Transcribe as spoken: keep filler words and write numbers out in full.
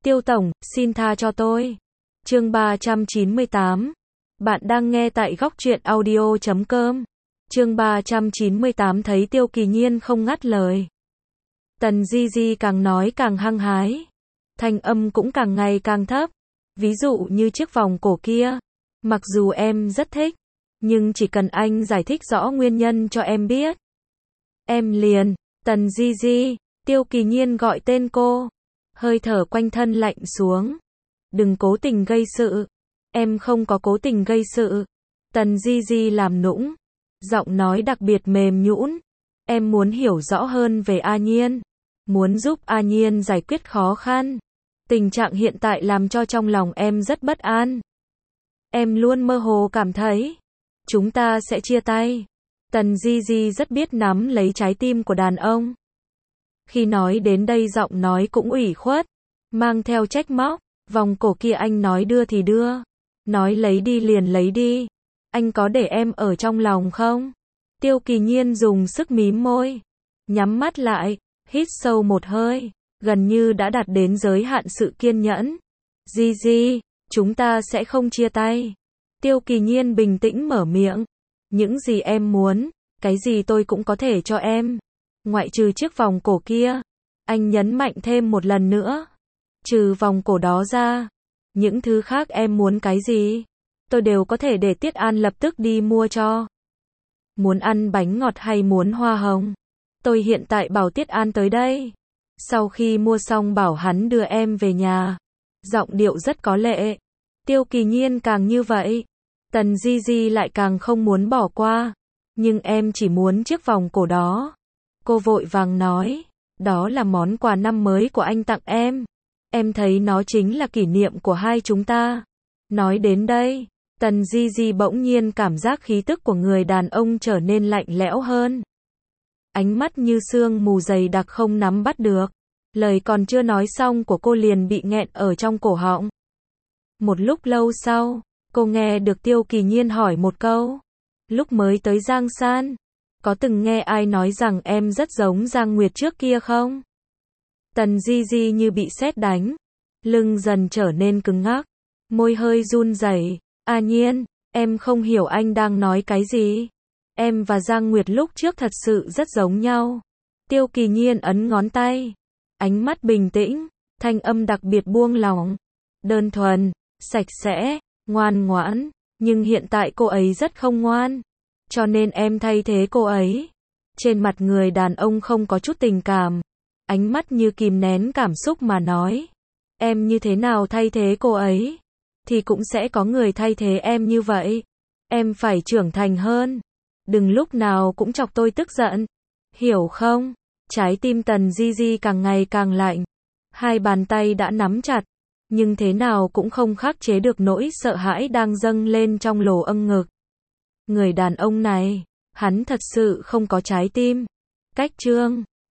Tiêu tổng, xin tha cho tôi. Chương ba trăm chín mươi tám. Bạn đang nghe tại góc truyện audio chấm com. Chương ba trăm chín mươi tám thấy Tiêu Kỳ Nhiên không ngắt lời. Tần Di Di càng nói càng hăng hái. Thanh âm cũng càng ngày càng thấp. Ví dụ như chiếc vòng cổ kia. Mặc dù em rất thích. Nhưng chỉ cần anh giải thích rõ nguyên nhân cho em biết. Em liền. Tần Di Di. Tiêu Kỳ Nhiên gọi tên cô. Hơi thở quanh thân lạnh xuống. Đừng cố tình gây sự. Em không có cố tình gây sự. Tần Di Di làm nũng. Giọng nói đặc biệt mềm nhũn. Em muốn hiểu rõ hơn về A Nhiên. Muốn giúp A Nhiên giải quyết khó khăn. Tình trạng hiện tại làm cho trong lòng em rất bất an. Em luôn mơ hồ cảm thấy chúng ta sẽ chia tay. Tần Di Di rất biết nắm lấy trái tim của đàn ông. Khi nói đến đây giọng nói cũng ủy khuất, mang theo trách móc. Vòng cổ kia anh nói đưa thì đưa, nói lấy đi liền lấy đi. Anh có để em ở trong lòng không? Tiêu Kỳ Nhiên dùng sức mím môi, nhắm mắt lại, hít sâu một hơi, gần như đã đạt đến giới hạn sự kiên nhẫn. Di Di, chúng ta sẽ không chia tay. Tiêu Kỳ Nhiên bình tĩnh mở miệng. Những gì em muốn, cái gì tôi cũng có thể cho em. Ngoại trừ chiếc vòng cổ kia. Anh nhấn mạnh thêm một lần nữa. Trừ vòng cổ đó ra, những thứ khác em muốn cái gì, tôi đều có thể để Tiết An lập tức đi mua cho. Muốn ăn bánh ngọt hay muốn hoa hồng? Tôi hiện tại bảo Tiết An tới đây. Sau khi mua xong bảo hắn đưa em về nhà. Giọng điệu rất có lệ. Tiêu Kỳ Nhiên càng như vậy, Tần Di Di lại càng không muốn bỏ qua. Nhưng em chỉ muốn chiếc vòng cổ đó. Cô vội vàng nói, đó là món quà năm mới của anh tặng em. Em thấy nó chính là kỷ niệm của hai chúng ta. Nói đến đây, Tần Di Di bỗng nhiên cảm giác khí tức của người đàn ông trở nên lạnh lẽo hơn. Ánh mắt như sương mù dày đặc không nắm bắt được. Lời còn chưa nói xong của cô liền bị nghẹn ở trong cổ họng. Một lúc lâu sau, cô nghe được Tiêu Kỳ Nhiên hỏi một câu. Lúc mới tới Giang San, có từng nghe ai nói rằng em rất giống Giang Nguyệt trước kia không? Tần Di Di như bị sét đánh, lưng dần trở nên cứng ngắc, môi hơi run rẩy. A Nhiên, em không hiểu anh đang nói cái gì. Em và Giang Nguyệt lúc trước thật sự rất giống nhau. Tiêu Kỳ Nhiên ấn ngón tay, ánh mắt bình tĩnh, thanh âm đặc biệt buông lỏng, đơn thuần, sạch sẽ, ngoan ngoãn. Nhưng hiện tại cô ấy rất không ngoan, cho nên em thay thế cô ấy. Trên mặt người đàn ông không có chút tình cảm. Ánh mắt như kìm nén cảm xúc mà nói. Em như thế nào thay thế cô ấy, thì cũng sẽ có người thay thế em như vậy. Em phải trưởng thành hơn. Đừng lúc nào cũng chọc tôi tức giận. Hiểu không? Trái tim Tần Di Di càng ngày càng lạnh. Hai bàn tay đã nắm chặt. Nhưng thế nào cũng không khắc chế được nỗi sợ hãi đang dâng lên trong lỗ âng ngực. Người đàn ông này, hắn thật sự không có trái tim. Cách chương